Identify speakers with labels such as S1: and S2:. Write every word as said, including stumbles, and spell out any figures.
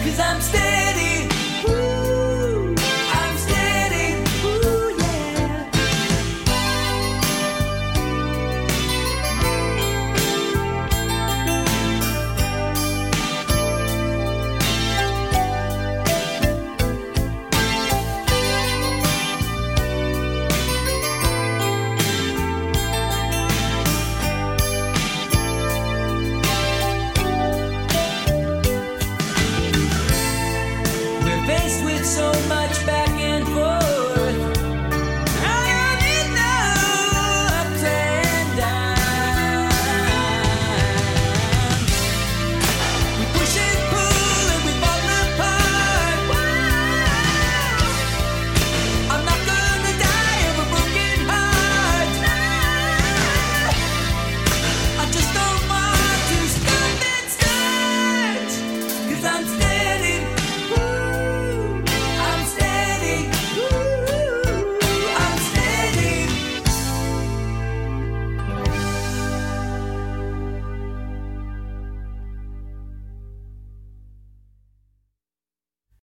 S1: I'm steady. Ooh, I'm steady. Ooh, yeah. Faced with so much back and forth, I need no ups and downs. We push and pull and we fall apart. Whoa. I'm not gonna die of a broken heart. No. I just don't want to stop and start, 'cause I'm still